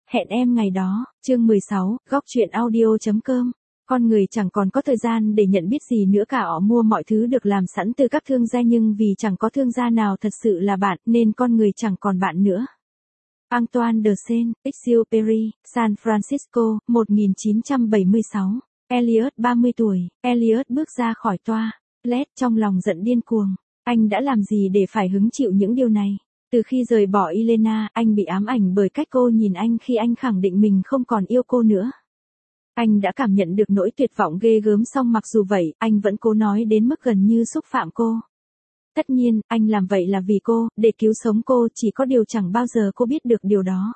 Hẹn em ngày đó, chương 16, góc truyện audio.com. Con người chẳng còn có thời gian để nhận biết gì nữa cả, họ mua mọi thứ được làm sẵn từ các thương gia, nhưng vì chẳng có thương gia nào thật sự là bạn, nên con người chẳng còn bạn nữa. Antoine de Saint-Exupéry, San Francisco, 1976. Elliot 30 tuổi, Elliot bước ra khỏi toilet trong lòng giận điên cuồng. Anh đã làm gì để phải hứng chịu những điều này? Từ khi rời bỏ Elena, anh bị ám ảnh bởi cách cô nhìn anh khi anh khẳng định mình không còn yêu cô nữa. Anh đã cảm nhận được nỗi tuyệt vọng ghê gớm, song mặc dù vậy, anh vẫn cố nói đến mức gần như xúc phạm cô. Tất nhiên, anh làm vậy là vì cô, để cứu sống cô, chỉ có điều chẳng bao giờ cô biết được điều đó.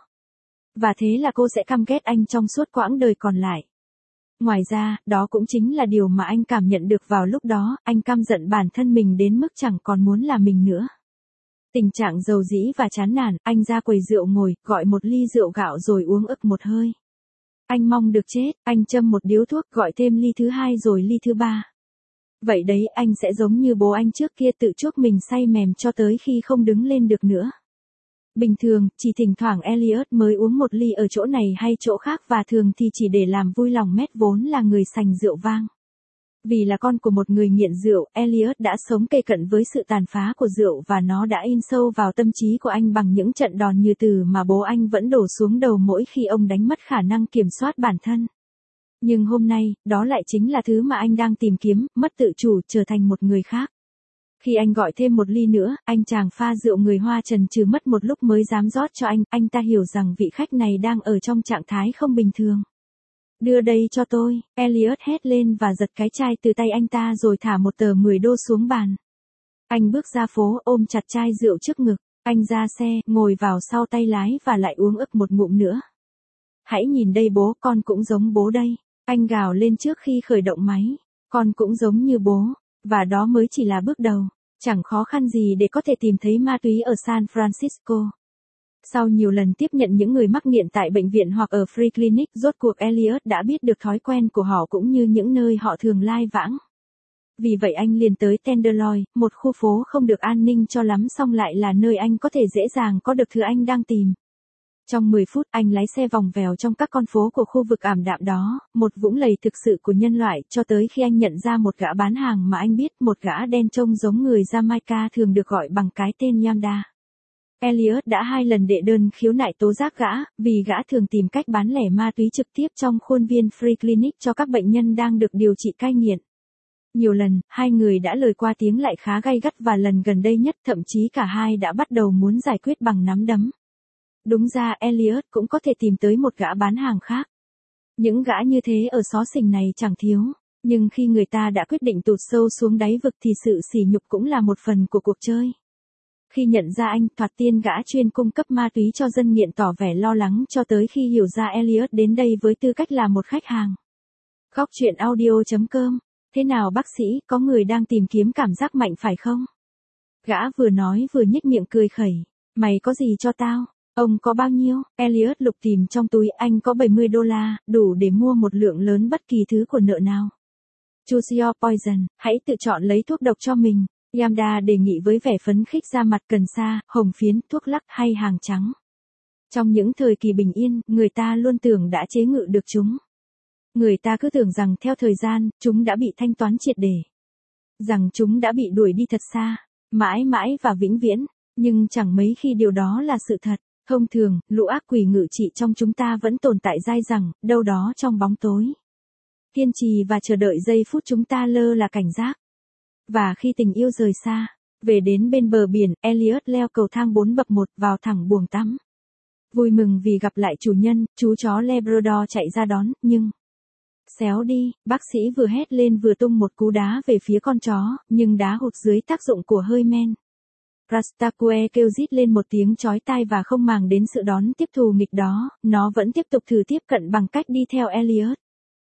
Và thế là cô sẽ căm ghét anh trong suốt quãng đời còn lại. Ngoài ra, đó cũng chính là điều mà anh cảm nhận được vào lúc đó, anh căm giận bản thân mình đến mức chẳng còn muốn là mình nữa. Tình trạng dầu dĩ và chán nản, anh ra quầy rượu ngồi, gọi một ly rượu gạo rồi uống ực một hơi. Anh mong được chết, anh châm một điếu thuốc, gọi thêm ly thứ hai rồi ly thứ ba. Vậy đấy, anh sẽ giống như bố anh trước kia, tự chuốc mình say mềm cho tới khi không đứng lên được nữa. Bình thường, chỉ thỉnh thoảng Elliot mới uống một ly ở chỗ này hay chỗ khác, và thường thì chỉ để làm vui lòng Matt vốn là người sành rượu vang. Vì là con của một người nghiện rượu, Elliot đã sống kề cận với sự tàn phá của rượu, và nó đã in sâu vào tâm trí của anh bằng những trận đòn như từ mà bố anh vẫn đổ xuống đầu mỗi khi ông đánh mất khả năng kiểm soát bản thân. Nhưng hôm nay, đó lại chính là thứ mà anh đang tìm kiếm, mất tự chủ, trở thành một người khác. Khi anh gọi thêm một ly nữa, anh chàng pha rượu người Hoa chần chừ mất một lúc mới dám rót cho anh ta hiểu rằng vị khách này đang ở trong trạng thái không bình thường. Đưa đây cho tôi, Elliot hét lên và giật cái chai từ tay anh ta rồi thả một tờ 10 đô xuống bàn. Anh bước ra phố, ôm chặt chai rượu trước ngực, anh ra xe, ngồi vào sau tay lái và lại uống ực một ngụm nữa. Hãy nhìn đây bố, con cũng giống bố đây, anh gào lên trước khi khởi động máy, con cũng giống như bố, và đó mới chỉ là bước đầu, chẳng khó khăn gì để có thể tìm thấy ma túy ở San Francisco. Sau nhiều lần tiếp nhận những người mắc nghiện tại bệnh viện hoặc ở Free Clinic, rốt cuộc Elliot đã biết được thói quen của họ cũng như những nơi họ thường lai vãng. Vì vậy anh liền tới Tenderloin, một khu phố không được an ninh cho lắm, song lại là nơi anh có thể dễ dàng có được thứ anh đang tìm. Trong 10 phút, anh lái xe vòng vèo trong các con phố của khu vực ảm đạm đó, một vũng lầy thực sự của nhân loại, cho tới khi anh nhận ra một gã bán hàng mà anh biết, một gã đen trông giống người Jamaica thường được gọi bằng cái tên Yamda. Elliot đã 2 lần đệ đơn khiếu nại tố giác gã, vì gã thường tìm cách bán lẻ ma túy trực tiếp trong khuôn viên Free Clinic cho các bệnh nhân đang được điều trị cai nghiện. Nhiều lần, hai người đã lời qua tiếng lại khá gay gắt, và lần gần đây nhất thậm chí cả hai đã bắt đầu muốn giải quyết bằng nắm đấm. Đúng ra Elliot cũng có thể tìm tới một gã bán hàng khác. Những gã như thế ở xó xỉnh này chẳng thiếu, nhưng khi người ta đã quyết định tụt sâu xuống đáy vực thì sự sỉ nhục cũng là một phần của cuộc chơi. Khi nhận ra anh, thoạt tiên gã chuyên cung cấp ma túy cho dân nghiện tỏ vẻ lo lắng, cho tới khi hiểu ra Elliot đến đây với tư cách là một khách hàng. Góc truyện audio.com. Thế nào bác sĩ, có người đang tìm kiếm cảm giác mạnh phải không? Gã vừa nói vừa nhếch miệng cười khẩy. Mày có gì cho tao? Ông có bao nhiêu? Elliot lục tìm trong túi, anh có 70 đô la, đủ để mua một lượng lớn bất kỳ thứ của nợ nào. Choose your poison, hãy tự chọn lấy thuốc độc cho mình. Yamda đề nghị với vẻ phấn khích, ra mặt cần sa, hồng phiến, thuốc lắc hay hàng trắng. Trong những thời kỳ bình yên, người ta luôn tưởng đã chế ngự được chúng. Người ta cứ tưởng rằng theo thời gian, chúng đã bị thanh toán triệt để. Rằng chúng đã bị đuổi đi thật xa, mãi mãi và vĩnh viễn. Nhưng chẳng mấy khi điều đó là sự thật. Thông thường, lũ ác quỷ ngự trị trong chúng ta vẫn tồn tại dai dẳng, đâu đó trong bóng tối. Kiên trì và chờ đợi giây phút chúng ta lơ là cảnh giác. Và khi tình yêu rời xa, về đến bên bờ biển, Elliot leo cầu thang 4 bậc 1 vào thẳng buồng tắm. Vui mừng vì gặp lại chủ nhân, chú chó Labrador chạy ra đón, nhưng... Xéo đi, bác sĩ vừa hét lên vừa tung một cú đá về phía con chó, nhưng đá hụt dưới tác dụng của hơi men. Rastaque kêu rít lên một tiếng chói tai và không màng đến sự đón tiếp thù nghịch đó, nó vẫn tiếp tục thử tiếp cận bằng cách đi theo Elliot.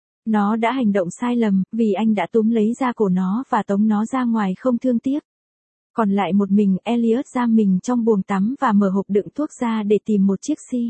Nó đã hành động sai lầm, vì anh đã túm lấy da cổ nó và tống nó ra ngoài không thương tiếc. Còn lại một mình, Elliot giam mình trong buồng tắm và mở hộp đựng thuốc ra để tìm một chiếc xi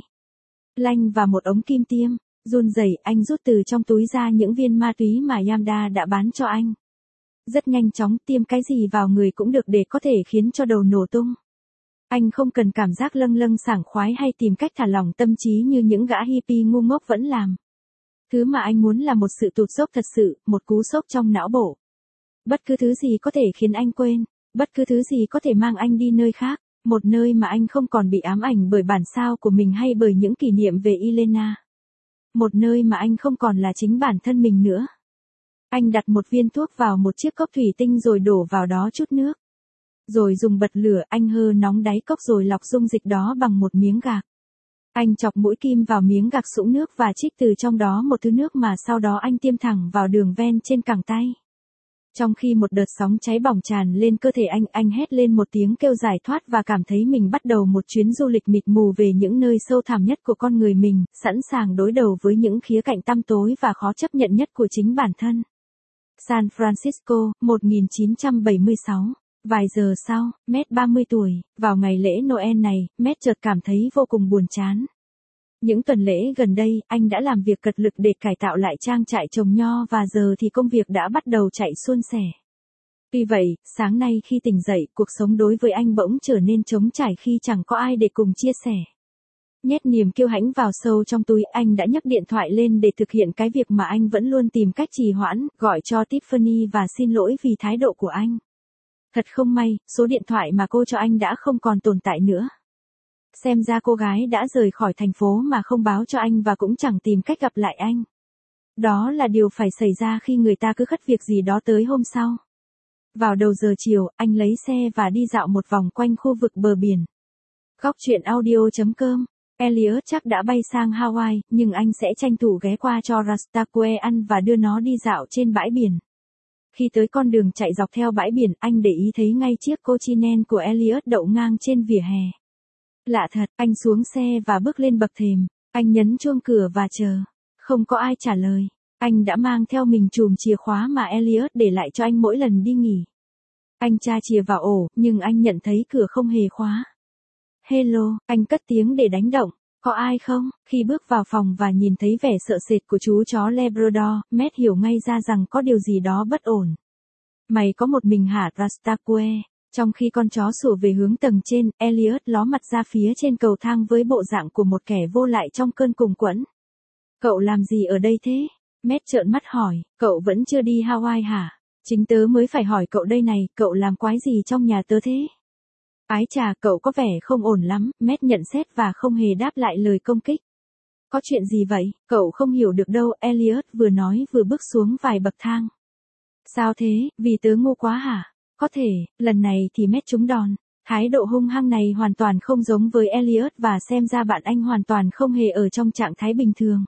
lanh và một ống kim tiêm. Run rẩy, anh rút từ trong túi ra những viên ma túy mà Yamda đã bán cho anh. Rất nhanh chóng, tiêm cái gì vào người cũng được để có thể khiến cho đầu nổ tung. Anh không cần cảm giác lâng lâng sảng khoái hay tìm cách thả lỏng tâm trí như những gã hippie ngu ngốc vẫn làm. Thứ mà anh muốn là một sự tụt dốc thật sự, một cú sốc trong não bộ. Bất cứ thứ gì có thể khiến anh quên, bất cứ thứ gì có thể mang anh đi nơi khác, một nơi mà anh không còn bị ám ảnh bởi bản sao của mình hay bởi những kỷ niệm về Elena. Một nơi mà anh không còn là chính bản thân mình nữa. Anh đặt một viên thuốc vào một chiếc cốc thủy tinh rồi đổ vào đó chút nước. Rồi dùng bật lửa, anh hơ nóng đáy cốc rồi lọc dung dịch đó bằng một miếng gạc. Anh chọc mũi kim vào miếng gạc sũng nước và trích từ trong đó một thứ nước mà sau đó anh tiêm thẳng vào đường ven trên cẳng tay. Trong khi một đợt sóng cháy bỏng tràn lên cơ thể anh hét lên một tiếng kêu giải thoát và cảm thấy mình bắt đầu một chuyến du lịch mịt mù về những nơi sâu thẳm nhất của con người mình, sẵn sàng đối đầu với những khía cạnh tăm tối và khó chấp nhận nhất của chính bản thân. San Francisco, 1976. Vài giờ sau, Matt 30 tuổi, vào ngày lễ Noel này, Matt chợt cảm thấy vô cùng buồn chán. Những tuần lễ gần đây, anh đã làm việc cật lực để cải tạo lại trang trại trồng nho và giờ thì công việc đã bắt đầu chạy suôn sẻ. Tuy vậy, sáng nay khi tỉnh dậy, cuộc sống đối với anh bỗng trở nên trống trải khi chẳng có ai để cùng chia sẻ. Nhét niềm kiêu hãnh vào sâu trong túi, anh đã nhấc điện thoại lên để thực hiện cái việc mà anh vẫn luôn tìm cách trì hoãn, gọi cho Tiffany và xin lỗi vì thái độ của anh. Thật không may, số điện thoại mà cô cho anh đã không còn tồn tại nữa. Xem ra cô gái đã rời khỏi thành phố mà không báo cho anh và cũng chẳng tìm cách gặp lại anh. Đó là điều phải xảy ra khi người ta cứ khất việc gì đó tới hôm sau. Vào đầu giờ chiều, anh lấy xe và đi dạo một vòng quanh khu vực bờ biển. Góc truyện audio.com. Elliot chắc đã bay sang Hawaii, nhưng anh sẽ tranh thủ ghé qua cho Rastaque ăn và đưa nó đi dạo trên bãi biển. Khi tới con đường chạy dọc theo bãi biển, anh để ý thấy ngay chiếc Cochinen của Elliot đậu ngang trên vỉa hè. Lạ thật, anh xuống xe và bước lên bậc thềm. Anh nhấn chuông cửa và chờ. Không có ai trả lời. Anh đã mang theo mình chùm chìa khóa mà Elliot để lại cho anh mỗi lần đi nghỉ. Anh tra chìa vào ổ, nhưng anh nhận thấy cửa không hề khóa. Hello, anh cất tiếng để đánh động. Có ai không? Khi bước vào phòng và nhìn thấy vẻ sợ sệt của chú chó Labrador, Matt hiểu ngay ra rằng có điều gì đó bất ổn. Mày có một mình hả Rastaque? Trong khi con chó sủa về hướng tầng trên, Elliot ló mặt ra phía trên cầu thang với bộ dạng của một kẻ vô lại trong cơn cùng quẫn. Cậu làm gì ở đây thế? Matt trợn mắt hỏi, cậu vẫn chưa đi Hawaii hả? Chính tớ mới phải hỏi cậu đây này, cậu làm quái gì trong nhà tớ thế? Ái chà, cậu có vẻ không ổn lắm, Matt nhận xét và không hề đáp lại lời công kích. Có chuyện gì vậy? Cậu không hiểu được đâu, Elliot vừa nói vừa bước xuống vài bậc thang. Sao thế, vì tớ ngu quá hả? Có thể, lần này thì Matt trúng đòn. Thái độ hung hăng này hoàn toàn không giống với Elliot và xem ra bạn anh hoàn toàn không hề ở trong trạng thái bình thường.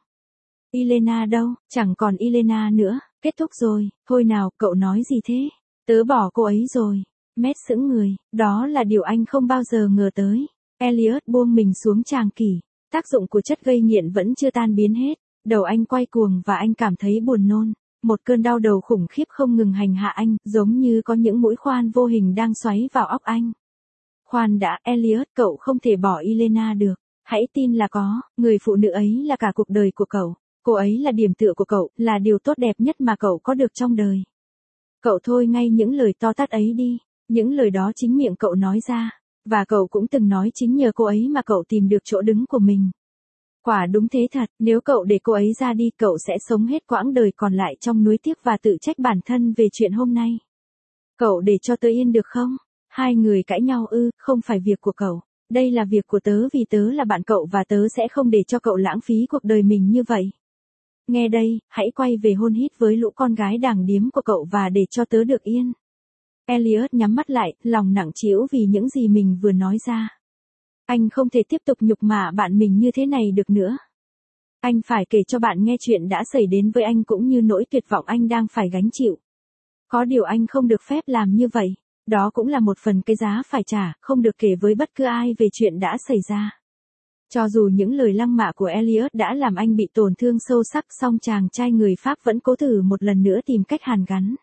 Elena đâu? Chẳng còn Elena nữa, kết thúc rồi, thôi nào, cậu nói gì thế? Tớ bỏ cô ấy rồi. Matt sững người, đó là điều anh không bao giờ ngờ tới. Elliot buông mình xuống tràng kỷ, tác dụng của chất gây nghiện vẫn chưa tan biến hết, đầu anh quay cuồng và anh cảm thấy buồn nôn. Một cơn đau đầu khủng khiếp không ngừng hành hạ anh, giống như có những mũi khoan vô hình đang xoáy vào óc anh. Khoan đã, Elliot, cậu không thể bỏ Elena được. Hãy tin là có, người phụ nữ ấy là cả cuộc đời của cậu. Cô ấy là điểm tựa của cậu, là điều tốt đẹp nhất mà cậu có được trong đời. Cậu thôi ngay những lời to tát ấy đi. Những lời đó chính miệng cậu nói ra. Và cậu cũng từng nói chính nhờ cô ấy mà cậu tìm được chỗ đứng của mình. Quả đúng thế thật, nếu cậu để cô ấy ra đi, cậu sẽ sống hết quãng đời còn lại trong nuối tiếc và tự trách bản thân về chuyện hôm nay. Cậu để cho tớ yên được không? Hai người cãi nhau ư? Không phải việc của cậu. Đây là việc của tớ vì tớ là bạn cậu và tớ sẽ không để cho cậu lãng phí cuộc đời mình như vậy. Nghe đây, hãy quay về hôn hít với lũ con gái đàng điếm của cậu và để cho tớ được yên. Elliot nhắm mắt lại, lòng nặng trĩu vì những gì mình vừa nói ra. Anh không thể tiếp tục nhục mạ bạn mình như thế này được nữa. Anh phải kể cho bạn nghe chuyện đã xảy đến với anh cũng như nỗi tuyệt vọng anh đang phải gánh chịu. Có điều anh không được phép làm như vậy. Đó cũng là một phần cái giá phải trả, không được kể với bất cứ ai về chuyện đã xảy ra. Cho dù những lời lăng mạ của Elliot đã làm anh bị tổn thương sâu sắc, song chàng trai người Pháp vẫn cố thử một lần nữa tìm cách hàn gắn.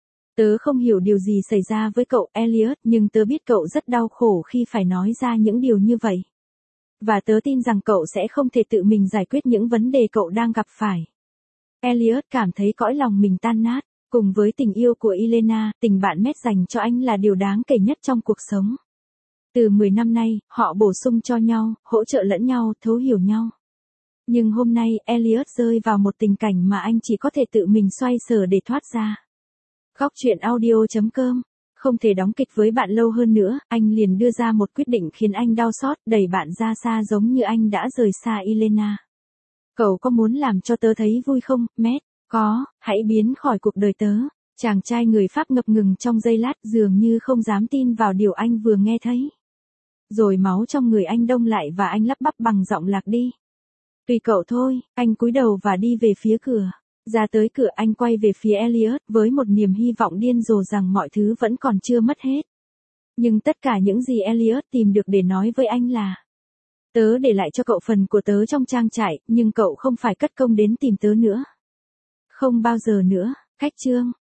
Tớ không hiểu điều gì xảy ra với cậu Elliot, nhưng tớ biết cậu rất đau khổ khi phải nói ra những điều như vậy. Và tớ tin rằng cậu sẽ không thể tự mình giải quyết những vấn đề cậu đang gặp phải. Elliot cảm thấy cõi lòng mình tan nát. Cùng với tình yêu của Elena, tình bạn Matt dành cho anh là điều đáng kể nhất trong cuộc sống. Từ 10 năm nay, họ bổ sung cho nhau, hỗ trợ lẫn nhau, thấu hiểu nhau. Nhưng hôm nay, Elliot rơi vào một tình cảnh mà anh chỉ có thể tự mình xoay sở để thoát ra. Góc chuyện audio.com. Không thể đóng kịch với bạn lâu hơn nữa, anh liền đưa ra một quyết định khiến anh đau xót, đẩy bạn ra xa giống như anh đã rời xa Elena. Cậu có muốn làm cho tớ thấy vui không, Matt? Có, hãy biến khỏi cuộc đời tớ. Chàng trai người Pháp ngập ngừng trong giây lát, dường như không dám tin vào điều anh vừa nghe thấy. Rồi máu trong người anh đông lại và anh lắp bắp bằng giọng lạc đi. Tùy cậu thôi, anh cúi đầu và đi về phía cửa. Ra tới cửa anh quay về phía Elliot với một niềm hy vọng điên rồ rằng mọi thứ vẫn còn chưa mất hết. Nhưng tất cả những gì Elliot tìm được để nói với anh là: tớ để lại cho cậu phần của tớ trong trang trại, nhưng cậu không phải cất công đến tìm tớ nữa. Không bao giờ nữa. Cách chương.